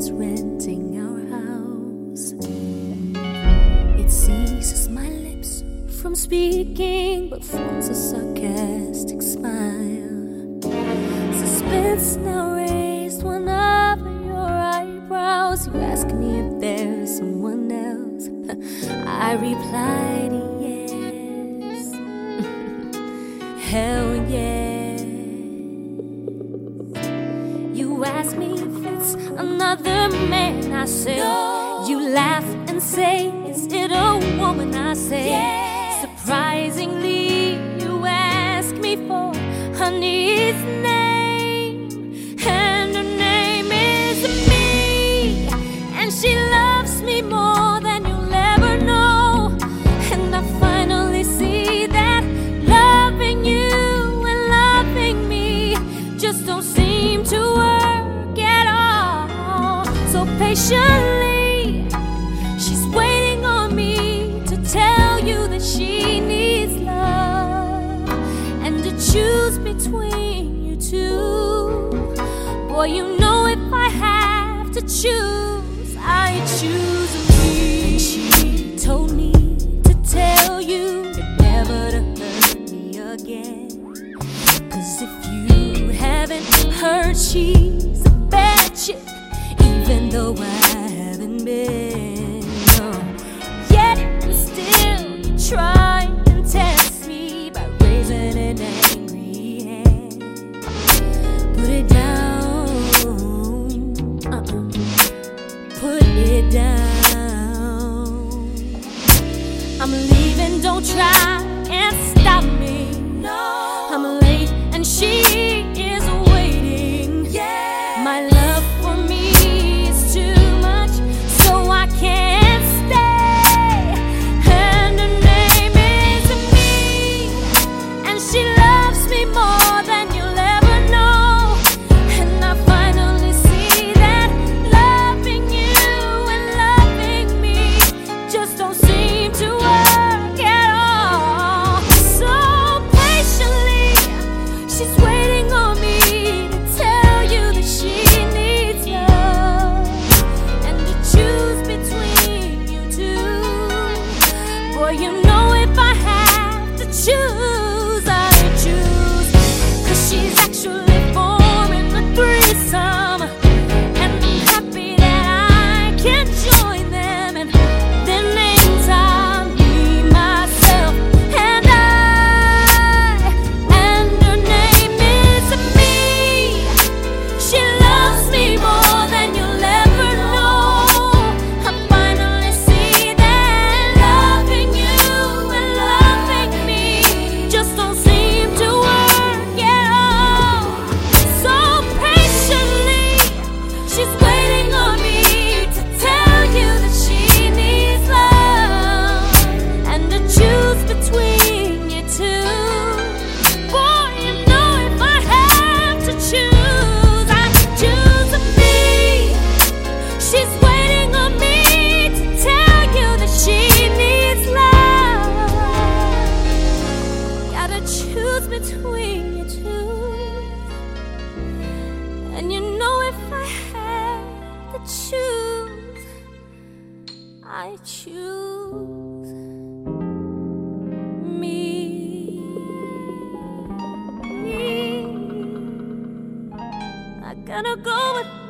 since renting our house. It seizes my lips from speaking, but forms a sarcastic smile. Suspense now raised one of your eyebrows. You ask me if there's someone else. I replied yes. Hell yes. You ask me if it's another man. I say no. You laugh and say, is it a woman? I say yes. Surprisingly, you ask me for honey's name, and her name is me, and she loves me more than you'll ever know. And I finally see that loving you and loving me just don't seem to work at all. So patiently, she's waiting on me to tell you that she needs love, and to choose between you two. Boy, you know if I have to choose, I choose me. And she told me to tell you never to hurt me again, 'cause if you haven't heard, she's a bad chick, even though I haven't been. Yet and still you try and test me by raising an angry hand. Put it down, put it down. I'm leaving, don't try and stop me. No, I'm late and she is waiting. Yeah, my love for me is too much, so I can't stay. And her name is me, and she loves me more than you'll ever know. And I finally see that loving you and loving me just don't seem to work at all. So patiently, she's waiting on me to tell you that she needs love, and to choose between you two. Boy, you know if I have to choose, I choose. 'Cause she's actually forming a threesome, and I'm happy that I can join them. And then in time, me, myself, and her name is me. She loves me more than you'll ever know. I finally see that loving you and loving me just don't seem to work at all. So patiently, she's waiting on me to tell you that she needs love, and to choose between you two. Boy, you know if I have to choose, I choose me. She's waiting on me to tell you that she needs love. Gotta choose between you two. And you know if I had to choose, I choose me. I gotta go with